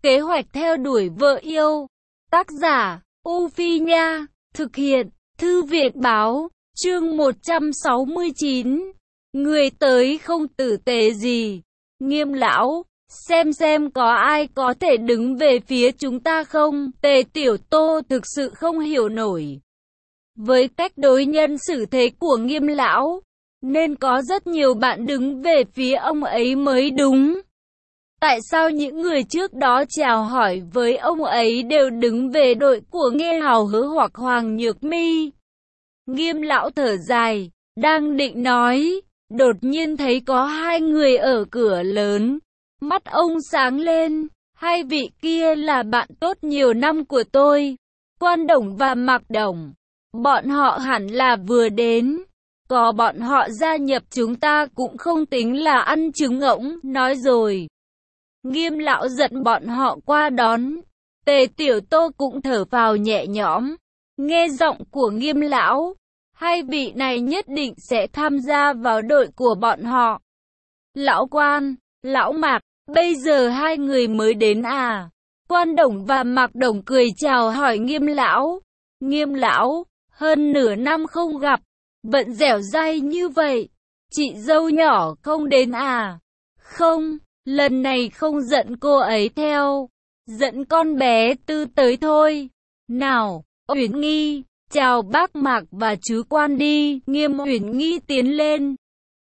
Kế hoạch theo đuổi vợ yêu. Tác giả, U Phi Nha. Thực hiện, Thư viện Báo. Chương 169. Người tới không tử tế gì. Nghiêm lão, xem có ai có thể đứng về phía chúng ta không? Tề Tiểu Tô thực sự không hiểu nổi. Với cách đối nhân xử thế của Nghiêm lão, nên có rất nhiều bạn đứng về phía ông ấy mới đúng. Tại sao những người trước đó chào hỏi với ông ấy đều đứng về đội của Nghe Hào Hứa hoặc Hoàng Nhược Mi? Nghiêm lão thở dài, đang định nói, đột nhiên thấy có hai người ở cửa lớn. Mắt ông sáng lên, hai vị kia là bạn tốt nhiều năm của tôi, Quan Đồng và Mạc Đồng. Bọn họ hẳn là vừa đến. Có bọn họ gia nhập chúng ta cũng không tính là ăn trứng ngỗng, nói rồi. Nghiêm lão giận bọn họ qua đón. Tề Tiểu Tô cũng thở phào nhẹ nhõm. Nghe giọng của Nghiêm lão, hai vị này nhất định sẽ tham gia vào đội của bọn họ. Lão Quan, lão Mạc, bây giờ hai người mới đến à? Quan Đồng và Mạc Đồng cười chào hỏi Nghiêm lão. Nghiêm lão, hơn nửa năm không gặp, bận dẻo dai như vậy. Chị dâu nhỏ không đến à? Không, lần này không dẫn cô ấy theo, dẫn con bé Tư tới thôi. Nào, Uyển Nghi, chào bác Mạc và chú Quan đi. Nghiêm Uyển Nghi tiến lên,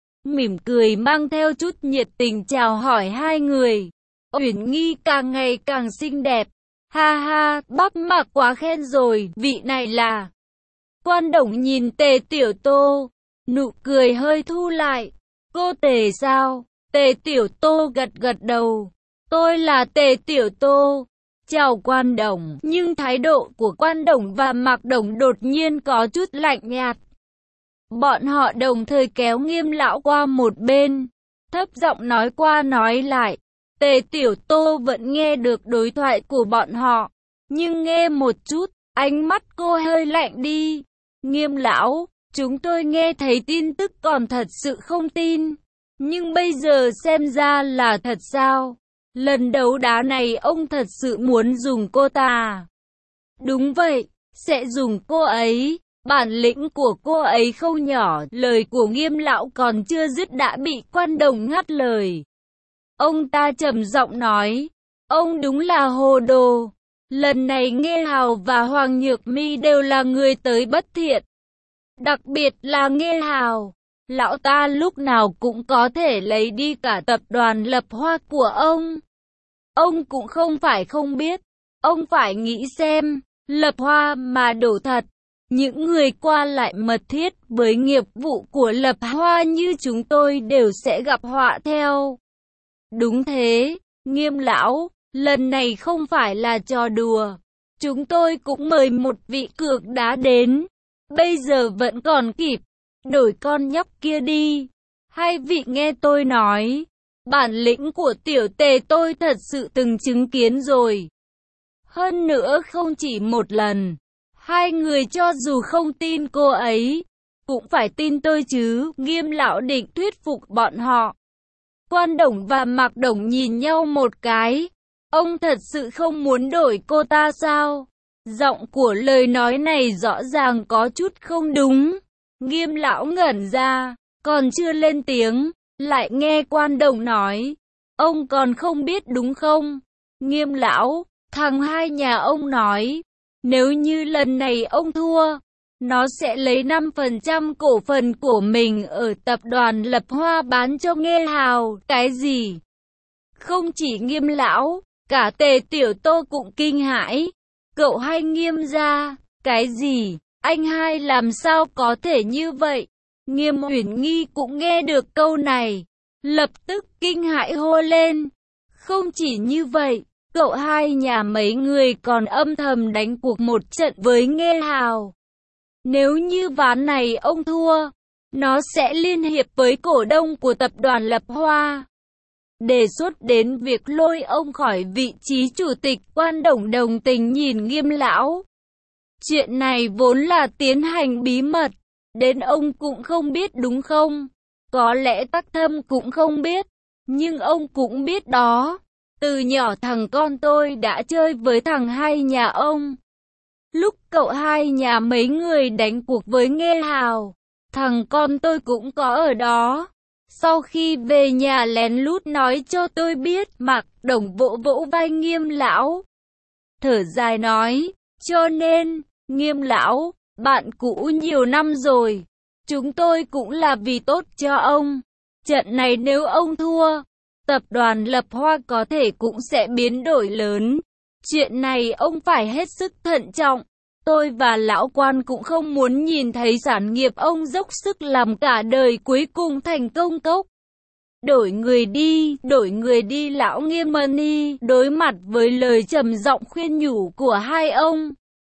mỉm cười mang theo chút nhiệt tình chào hỏi hai người. Uyển Nghi càng ngày càng xinh đẹp. Ha ha, bác Mạc quá khen rồi, vị này là... Quan Đồng nhìn Tề Tiểu Tô, nụ cười hơi thu lại. Cô Tề sao? Tề Tiểu Tô gật đầu. Tôi là Tề Tiểu Tô. Chào Quan Đồng. Nhưng thái độ của Quan Đồng và Mạc Đồng đột nhiên có chút lạnh nhạt. Bọn họ đồng thời kéo Nghiêm lão qua một bên, thấp giọng nói qua nói lại. Tề Tiểu Tô vẫn nghe được đối thoại của bọn họ, nhưng nghe một chút, ánh mắt cô hơi lạnh đi. Nghiêm lão, chúng tôi nghe thấy tin tức còn thật sự không tin, nhưng bây giờ xem ra là thật sao? Lần đấu đá này ông thật sự muốn dùng cô ta à? Đúng vậy, sẽ dùng cô ấy. Bản lĩnh của cô ấy không nhỏ. Lời của Nghiêm lão còn chưa dứt đã bị Quan Đồng ngắt lời. Ông ta trầm giọng nói, ông đúng là hồ đồ. Lần này Nghe Hào và Hoàng Nhược Mi đều là người tới bất thiện. Đặc biệt là Nghe Hào. Lão ta lúc nào cũng có thể lấy đi cả tập đoàn Lập Hoa của ông. Ông cũng không phải không biết. Ông phải nghĩ xem, Lập Hoa mà đổ thật, những người qua lại mật thiết với nghiệp vụ của Lập Hoa như chúng tôi đều sẽ gặp họa theo. Đúng thế, Nghiêm lão, lần này không phải là trò đùa. Chúng tôi cũng mời một vị cược đá đến. Bây giờ vẫn còn kịp. Đổi con nhóc kia đi. Hai vị nghe tôi nói, bản lĩnh của tiểu Tề tôi thật sự từng chứng kiến rồi. Hơn nữa không chỉ một lần. Hai người cho dù không tin cô ấy, cũng phải tin tôi chứ. Nghiêm lão định thuyết phục bọn họ. Quan Đồng và Mạc Đồng nhìn nhau một cái. Ông thật sự không muốn đổi cô ta sao? Giọng của lời nói này rõ ràng có chút không đúng. Nghiêm lão ngẩn ra, còn chưa lên tiếng, lại nghe Quan Đồng nói. Ông còn không biết đúng không? Nghiêm lão, thằng hai nhà ông nói, nếu như lần này ông thua, nó sẽ lấy 5% cổ phần của mình ở tập đoàn Lập Hoa bán cho Nghe Hào. Cái gì? Không chỉ Nghiêm lão, cả Tề Tiểu Tô cũng kinh hãi. Cậu hai Nghiêm gia, cái gì? Anh hai làm sao có thể như vậy? Nghiêm Uyển Nghi cũng nghe được câu này, lập tức kinh hãi hô lên. Không chỉ như vậy, cậu hai nhà mấy người còn âm thầm đánh cuộc một trận với Nghe Hào. Nếu như ván này ông thua, nó sẽ liên hiệp với cổ đông của tập đoàn Lập Hoa, đề xuất đến việc lôi ông khỏi vị trí chủ tịch. Quan Đồng đồng tình nhìn Nghiêm lão. Chuyện này vốn là tiến hành bí mật, đến ông cũng không biết đúng không? Có lẽ Tắc Thâm cũng không biết, nhưng ông cũng biết đó. Từ nhỏ thằng con tôi đã chơi với thằng hai nhà ông. Lúc cậu hai nhà mấy người đánh cuộc với Nghê Hào, thằng con tôi cũng có ở đó. Sau khi về nhà lén lút nói cho tôi biết, Mạc Đồng vỗ vỗ vai Nghiêm lão, thở dài nói, cho nên, Nghiêm lão, bạn cũ nhiều năm rồi, chúng tôi cũng là vì tốt cho ông. Trận này nếu ông thua, tập đoàn Lập Hoa có thể cũng sẽ biến đổi lớn. Chuyện này ông phải hết sức thận trọng. Tôi và lão quan cũng không muốn nhìn thấy sản nghiệp ông dốc sức làm cả đời cuối cùng thành công cốc. Đổi người đi, lão Nghiêm Mani đối mặt với lời trầm giọng khuyên nhủ của hai ông.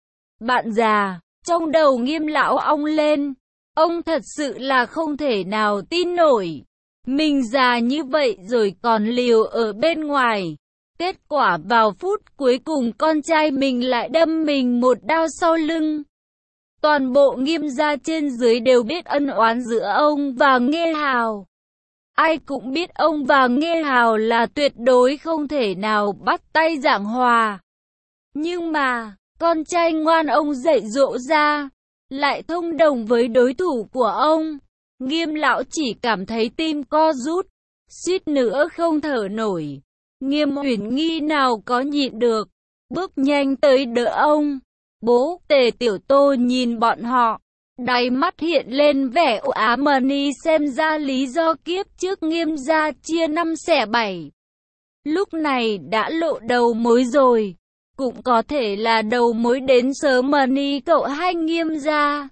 Bạn già, trong đầu Nghiêm lão ong lên, ông thật sự là không thể nào tin nổi. Mình già như vậy rồi còn liều ở bên ngoài. Kết quả vào phút cuối cùng con trai mình lại đâm mình một đao sau lưng. Toàn bộ Nghiêm gia trên dưới đều biết ân oán giữa ông và Nghê Hào. Ai cũng biết ông và Nghê Hào là tuyệt đối không thể nào bắt tay giảng hòa. Nhưng mà, con trai ngoan ông dạy dỗ ra, lại thông đồng với đối thủ của ông. Nghiêm lão chỉ cảm thấy tim co rút, suýt nữa không thở nổi. Nghiêm Uyển Nghi nào có nhịn được, bước nhanh tới đỡ ông. Bố, Tề Tiểu Tô nhìn bọn họ, đáy mắt hiện lên vẻ u ám mani, xem ra lý do kiếp trước Nghiêm gia chia năm xẻ bảy. Lúc này đã lộ đầu mối rồi, cũng có thể là đầu mối đến sớm mani cậu hai Nghiêm gia.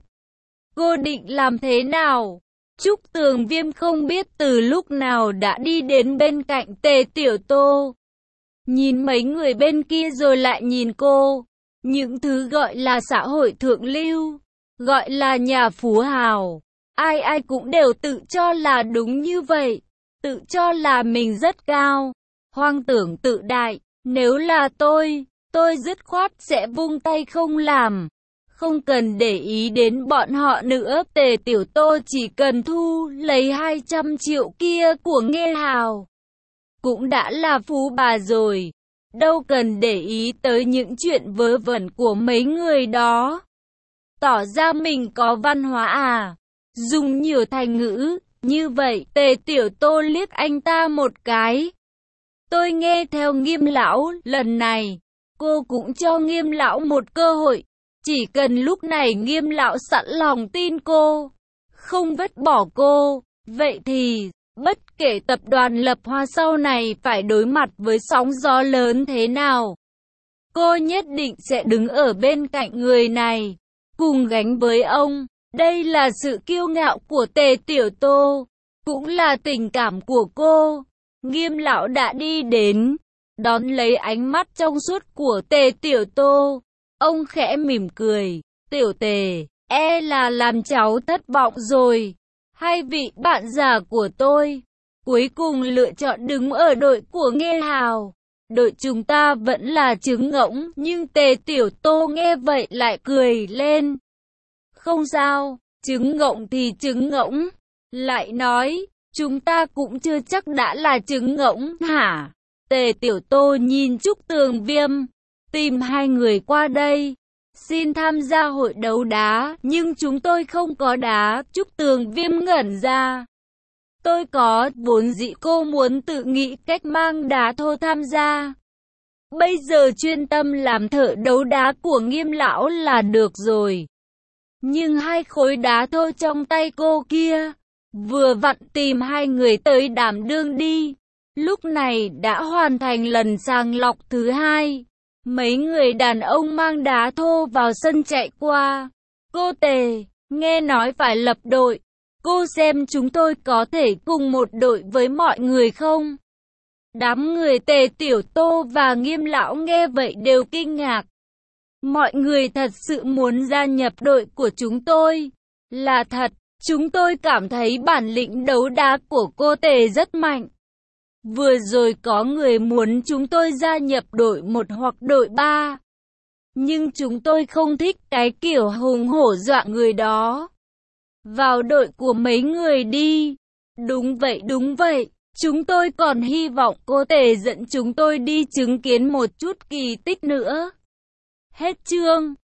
Cô định làm thế nào? Trúc Tường Viêm không biết từ lúc nào đã đi đến bên cạnh Tề Tiểu Tô. Nhìn mấy người bên kia rồi lại nhìn cô. Những thứ gọi là xã hội thượng lưu, gọi là nhà phú hào, ai ai cũng đều tự cho là đúng như vậy, tự cho là mình rất cao, hoang tưởng tự đại. Nếu là tôi dứt khoát sẽ vung tay không làm, không cần để ý đến bọn họ nữa. Tề Tiểu Tô chỉ cần thu lấy 200 triệu kia của Nghê Hào, cũng đã là phú bà rồi, đâu cần để ý tới những chuyện vớ vẩn của mấy người đó. Tỏ ra mình có văn hóa à? Dùng nhiều thành ngữ như vậy. Tề Tiểu Tô liếc anh ta một cái. Tôi nghe theo Nghiêm lão, lần này cô cũng cho Nghiêm lão một cơ hội. Chỉ cần lúc này Nghiêm lão sẵn lòng tin cô, không vứt bỏ cô, vậy thì bất kể tập đoàn Lập Hoa sau này phải đối mặt với sóng gió lớn thế nào, cô nhất định sẽ đứng ở bên cạnh người này, cùng gánh với ông. Đây là sự kiêu ngạo của Tề Tiểu Tô, cũng là tình cảm của cô. Nghiêm lão đã đi đến, đón lấy ánh mắt trong suốt của Tề Tiểu Tô. Ông khẽ mỉm cười, Tiểu Tề, e là làm cháu thất vọng rồi. Hai vị bạn già của tôi cuối cùng lựa chọn đứng ở đội của Nghê Hào. Đội chúng ta vẫn là trứng ngỗng. Nhưng Tề Tiểu Tô nghe vậy lại cười lên. Không sao, trứng ngỗng thì trứng ngỗng. Lại nói, chúng ta cũng chưa chắc đã là trứng ngỗng hả? Tề Tiểu Tô nhìn Trúc Tường Viêm, tìm hai người qua đây, xin tham gia hội đấu đá, nhưng chúng tôi không có đá. Trúc Tường Viêm ngẩn ra. Tôi có, vốn dĩ cô muốn tự nghĩ cách mang đá thô tham gia. Bây giờ chuyên tâm làm thợ đấu đá của Nghiêm lão là được rồi. Nhưng hai khối đá thô trong tay cô kia, vừa vặn tìm hai người tới đảm đương đi. Lúc này đã hoàn thành lần sàng lọc thứ hai. Mấy người đàn ông mang đá thô vào sân chạy qua. Cô Tề, nghe nói phải lập đội. Cô xem chúng tôi có thể cùng một đội với mọi người không? Đám người Tề Tiểu Tô và Nghiêm lão nghe vậy đều kinh ngạc. Mọi người thật sự muốn gia nhập đội của chúng tôi. Là thật, chúng tôi cảm thấy bản lĩnh đấu đá của cô Tề rất mạnh. Vừa rồi có người muốn chúng tôi gia nhập đội 1 hoặc đội 3. Nhưng chúng tôi không thích cái kiểu hùng hổ dọa người đó. Vào đội của mấy người đi. Đúng vậy, Chúng tôi còn hy vọng cô thể dẫn chúng tôi đi chứng kiến một chút kỳ tích nữa. Hết chương.